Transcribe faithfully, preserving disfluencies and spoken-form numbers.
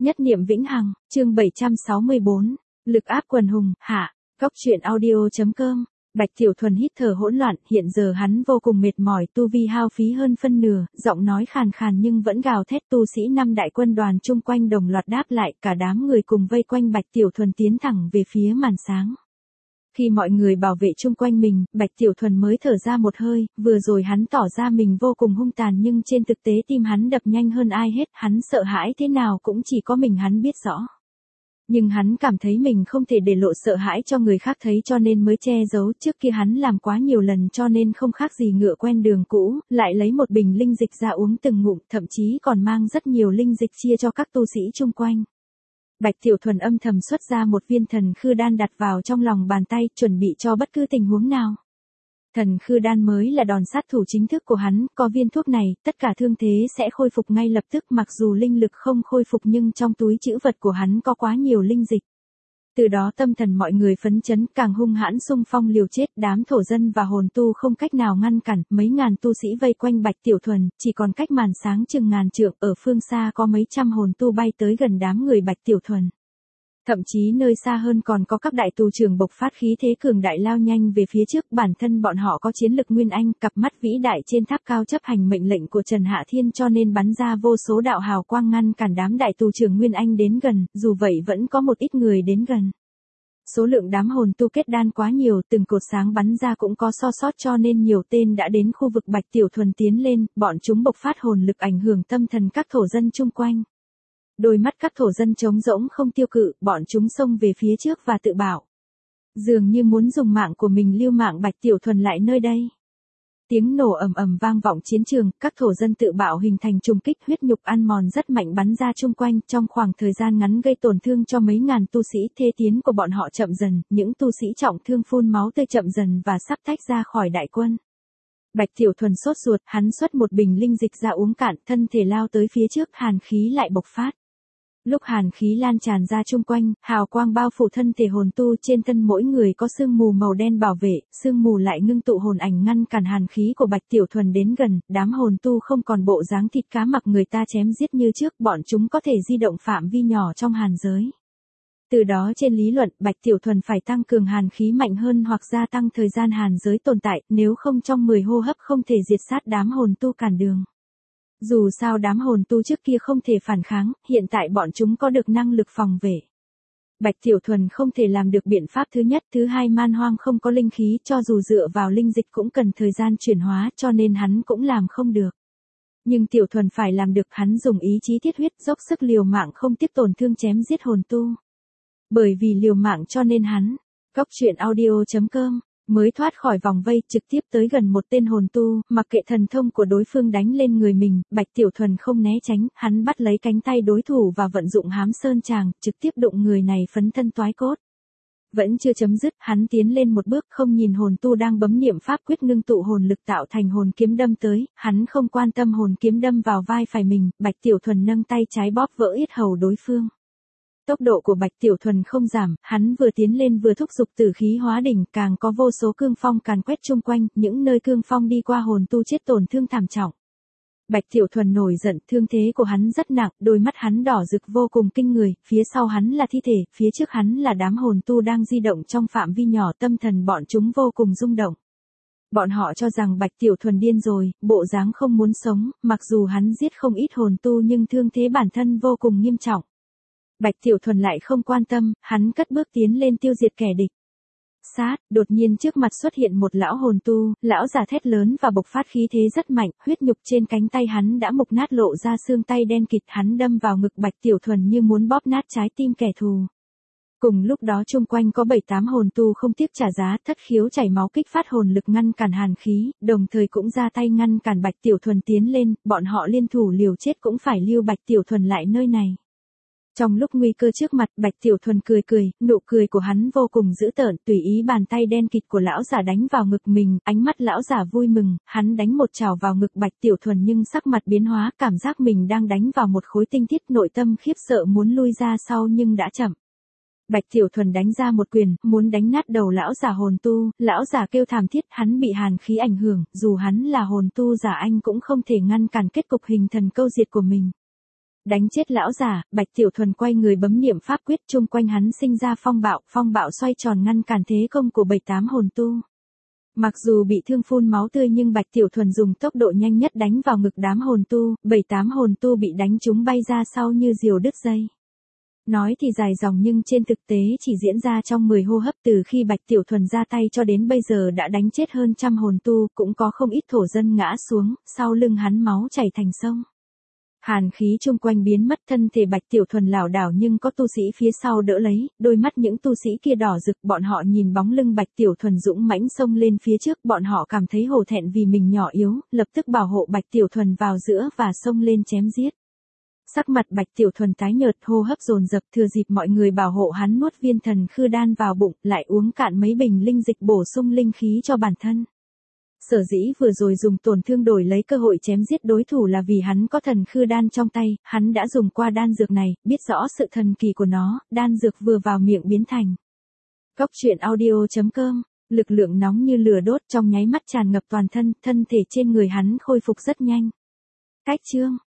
Nhất niệm vĩnh hằng, chương bảy trăm sáu mươi bốn, lực áp quần hùng, hạ, góc truyện audio.com. Bạch Tiểu Thuần hít thở hỗn loạn, hiện giờ hắn vô cùng mệt mỏi, tu vi hao phí hơn phân nửa, giọng nói khàn khàn nhưng vẫn gào thét. Tu sĩ năm đại quân đoàn chung quanh đồng loạt đáp lại, cả đám người cùng vây quanh Bạch Tiểu Thuần tiến thẳng về phía màn sáng. Khi mọi người bảo vệ chung quanh mình, Bạch Tiểu Thuần mới thở ra một hơi, vừa rồi hắn tỏ ra mình vô cùng hung tàn nhưng trên thực tế tim hắn đập nhanh hơn ai hết, hắn sợ hãi thế nào cũng chỉ có mình hắn biết rõ. Nhưng hắn cảm thấy mình không thể để lộ sợ hãi cho người khác thấy cho nên mới che giấu. Trước kia hắn làm quá nhiều lần cho nên không khác gì ngựa quen đường cũ, lại lấy một bình linh dịch ra uống từng ngụm, thậm chí còn mang rất nhiều linh dịch chia cho các tu sĩ chung quanh. Bạch Tiểu Thuần âm thầm xuất ra một viên thần khư đan đặt vào trong lòng bàn tay, chuẩn bị cho bất cứ tình huống nào. Thần khư đan mới là đòn sát thủ chính thức của hắn, có viên thuốc này, tất cả thương thế sẽ khôi phục ngay lập tức, mặc dù linh lực không khôi phục nhưng trong túi trữ vật của hắn có quá nhiều linh dịch. Từ đó tâm thần mọi người phấn chấn, càng hung hãn xung phong liều chết, đám thổ dân và hồn tu không cách nào ngăn cản, mấy ngàn tu sĩ vây quanh Bạch Tiểu Thuần, chỉ còn cách màn sáng chừng ngàn trượng, ở phương xa có mấy trăm hồn tu bay tới gần đám người Bạch Tiểu Thuần. Thậm chí nơi xa hơn còn có các đại tù trưởng bộc phát khí thế cường đại lao nhanh về phía trước, bản thân bọn họ có chiến lực nguyên anh, cặp mắt vĩ đại trên tháp cao chấp hành mệnh lệnh của Trần Hạ Thiên cho nên bắn ra vô số đạo hào quang ngăn cản đám đại tù trưởng nguyên anh đến gần, dù vậy vẫn có một ít người đến gần. Số lượng đám hồn tu kết đan quá nhiều, từng cột sáng bắn ra cũng có so sót cho nên nhiều tên đã đến khu vực Bạch Tiểu Thuần tiến lên, bọn chúng bộc phát hồn lực ảnh hưởng tâm thần các thổ dân chung quanh. Đôi mắt các thổ dân trống rỗng không tiêu cự, bọn chúng xông về phía trước và tự bảo. Dường như muốn dùng mạng của mình lưu mạng Bạch Tiểu Thuần lại nơi đây. Tiếng nổ ầm ầm vang vọng chiến trường, các thổ dân tự bạo hình thành trùng kích, huyết nhục ăn mòn rất mạnh bắn ra chung quanh, trong khoảng thời gian ngắn gây tổn thương cho mấy ngàn tu sĩ. Thế tiến của bọn họ chậm dần, những tu sĩ trọng thương phun máu tươi chậm dần và sắp tách ra khỏi đại quân. Bạch Tiểu Thuần sốt ruột, hắn xuất một bình linh dịch ra uống cạn, thân thể lao tới phía trước, hàn khí lại bộc phát. Lúc hàn khí lan tràn ra chung quanh, hào quang bao phủ thân thể hồn tu, trên thân mỗi người có sương mù màu đen bảo vệ, sương mù lại ngưng tụ hồn ảnh ngăn cản hàn khí của Bạch Tiểu Thuần đến gần, đám hồn tu không còn bộ dáng thịt cá mặc người ta chém giết như trước, bọn chúng có thể di động phạm vi nhỏ trong hàn giới. Từ đó trên lý luận, Bạch Tiểu Thuần phải tăng cường hàn khí mạnh hơn hoặc gia tăng thời gian hàn giới tồn tại, nếu không trong mười hô hấp không thể diệt sát đám hồn tu cản đường. Dù sao đám hồn tu trước kia không thể phản kháng, hiện tại bọn chúng có được năng lực phòng vệ. Bạch Tiểu Thuần không thể làm được biện pháp thứ nhất, thứ hai man hoang không có linh khí, cho dù dựa vào linh dịch cũng cần thời gian chuyển hóa cho nên hắn cũng làm không được. Nhưng Tiểu Thuần phải làm được, hắn dùng ý chí thiết huyết dốc sức liều mạng không tiếc tổn thương chém giết hồn tu. Bởi vì liều mạng cho nên hắn, góc truyện audio.com, mới thoát khỏi vòng vây, trực tiếp tới gần một tên hồn tu, mặc kệ thần thông của đối phương đánh lên người mình, Bạch Tiểu Thuần không né tránh, hắn bắt lấy cánh tay đối thủ và vận dụng hám sơn tràng, trực tiếp đụng người này phấn thân toái cốt. Vẫn chưa chấm dứt, hắn tiến lên một bước không nhìn hồn tu đang bấm niệm pháp quyết ngưng tụ hồn lực tạo thành hồn kiếm đâm tới, hắn không quan tâm hồn kiếm đâm vào vai phải mình, Bạch Tiểu Thuần nâng tay trái bóp vỡ yết hầu đối phương. Tốc độ của Bạch Tiểu Thuần không giảm, hắn vừa tiến lên vừa thúc giục tử khí hóa đỉnh, càng có vô số cương phong càn quét chung quanh, những nơi cương phong đi qua hồn tu chết tổn thương thảm trọng. Bạch Tiểu Thuần nổi giận, thương thế của hắn rất nặng, đôi mắt hắn đỏ rực vô cùng kinh người, phía sau hắn là thi thể, phía trước hắn là đám hồn tu đang di động trong phạm vi nhỏ, tâm thần bọn chúng vô cùng rung động. Bọn họ cho rằng Bạch Tiểu Thuần điên rồi, bộ dáng không muốn sống, mặc dù hắn giết không ít hồn tu nhưng thương thế bản thân vô cùng nghiêm trọng. Bạch Tiểu Thuần lại không quan tâm, hắn cất bước tiến lên tiêu diệt kẻ địch. Sát, đột nhiên trước mặt xuất hiện một lão hồn tu, lão già thét lớn và bộc phát khí thế rất mạnh, huyết nhục trên cánh tay hắn đã mục nát lộ ra xương tay đen kịt, hắn đâm vào ngực Bạch Tiểu Thuần như muốn bóp nát trái tim kẻ thù. Cùng lúc đó chung quanh có bảy tám hồn tu không tiếc trả giá, thất khiếu chảy máu kích phát hồn lực ngăn cản hàn khí, đồng thời cũng ra tay ngăn cản Bạch Tiểu Thuần tiến lên, bọn họ liên thủ liều chết cũng phải lưu Bạch Tiểu Thuần lại nơi này. Trong lúc nguy cơ trước mặt, Bạch Tiểu Thuần cười cười, nụ cười của hắn vô cùng dữ tợn, tùy ý bàn tay đen kịt của lão giả đánh vào ngực mình, ánh mắt lão giả vui mừng, hắn đánh một chảo vào ngực Bạch Tiểu Thuần nhưng sắc mặt biến hóa, cảm giác mình đang đánh vào một khối tinh thiết, nội tâm khiếp sợ muốn lui ra sau nhưng đã chậm. Bạch Tiểu Thuần đánh ra một quyền, muốn đánh nát đầu lão giả hồn tu, lão giả kêu thảm thiết, hắn bị hàn khí ảnh hưởng, dù hắn là hồn tu giả anh cũng không thể ngăn cản kết cục hình thần câu diệt của mình. Đánh chết lão giả, Bạch Tiểu Thuần quay người bấm niệm pháp quyết, chung quanh hắn sinh ra phong bạo, phong bạo xoay tròn ngăn cản thế công của bảy tám hồn tu. Mặc dù bị thương phun máu tươi nhưng Bạch Tiểu Thuần dùng tốc độ nhanh nhất đánh vào ngực đám hồn tu, bảy tám hồn tu bị đánh chúng bay ra sau như diều đứt dây. Nói thì dài dòng nhưng trên thực tế chỉ diễn ra trong mười hô hấp. Từ khi Bạch Tiểu Thuần ra tay cho đến bây giờ đã đánh chết hơn trăm hồn tu, cũng có không ít thổ dân ngã xuống, sau lưng hắn máu chảy thành sông. Hàn khí chung quanh biến mất, thân thể Bạch Tiểu Thuần lảo đảo nhưng có tu sĩ phía sau đỡ lấy, đôi mắt những tu sĩ kia đỏ rực, bọn họ nhìn bóng lưng Bạch Tiểu Thuần dũng mãnh xông lên phía trước, bọn họ cảm thấy hổ thẹn vì mình nhỏ yếu, lập tức bảo hộ Bạch Tiểu Thuần vào giữa và xông lên chém giết. Sắc mặt Bạch Tiểu Thuần tái nhợt, hô hấp dồn dập, thừa dịp mọi người bảo hộ hắn nuốt viên thần khư đan vào bụng, lại uống cạn mấy bình linh dịch bổ sung linh khí cho bản thân. Sở dĩ vừa rồi dùng tổn thương đổi lấy cơ hội chém giết đối thủ là vì hắn có thần khư đan trong tay, hắn đã dùng qua đan dược này, biết rõ sự thần kỳ của nó, đan dược vừa vào miệng biến thành. Cốc truyện audio chấm com, lực lượng nóng như lửa đốt trong nháy mắt tràn ngập toàn thân, thân thể trên người hắn khôi phục rất nhanh. Cách chương